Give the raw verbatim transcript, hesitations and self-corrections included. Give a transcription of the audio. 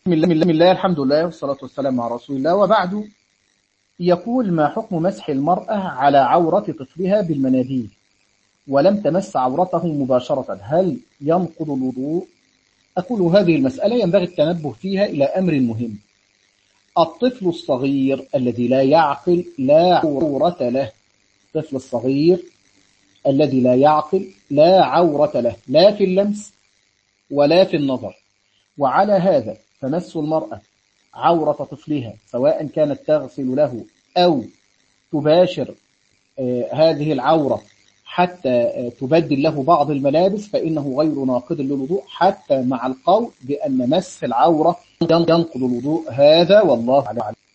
بسم الله بسم الله الحمد لله والصلاة والسلام على رسول الله، وبعد. يقول: ما حكم مسح المرأة على عورة طفلها بالمناديل ولم تمس عورته مباشرة؟ هل ينقض الوضوء؟ أقول: هذه المسألة ينبغي التنبه فيها إلى أمر مهم. الطفل الصغير الذي لا يعقل لا عورة له. الطفل الصغير الذي لا يعقل لا عورة له، لا في اللمس ولا في النظر. وعلى هذا فمس المرأة عورة طفلها سواء كانت تغسل له أو تباشر آه هذه العورة حتى آه تبدل له بعض الملابس، فإنه غير ناقض للوضوء، حتى مع القول بأن مس العورة ينقض الوضوء. هذا والله أعلم.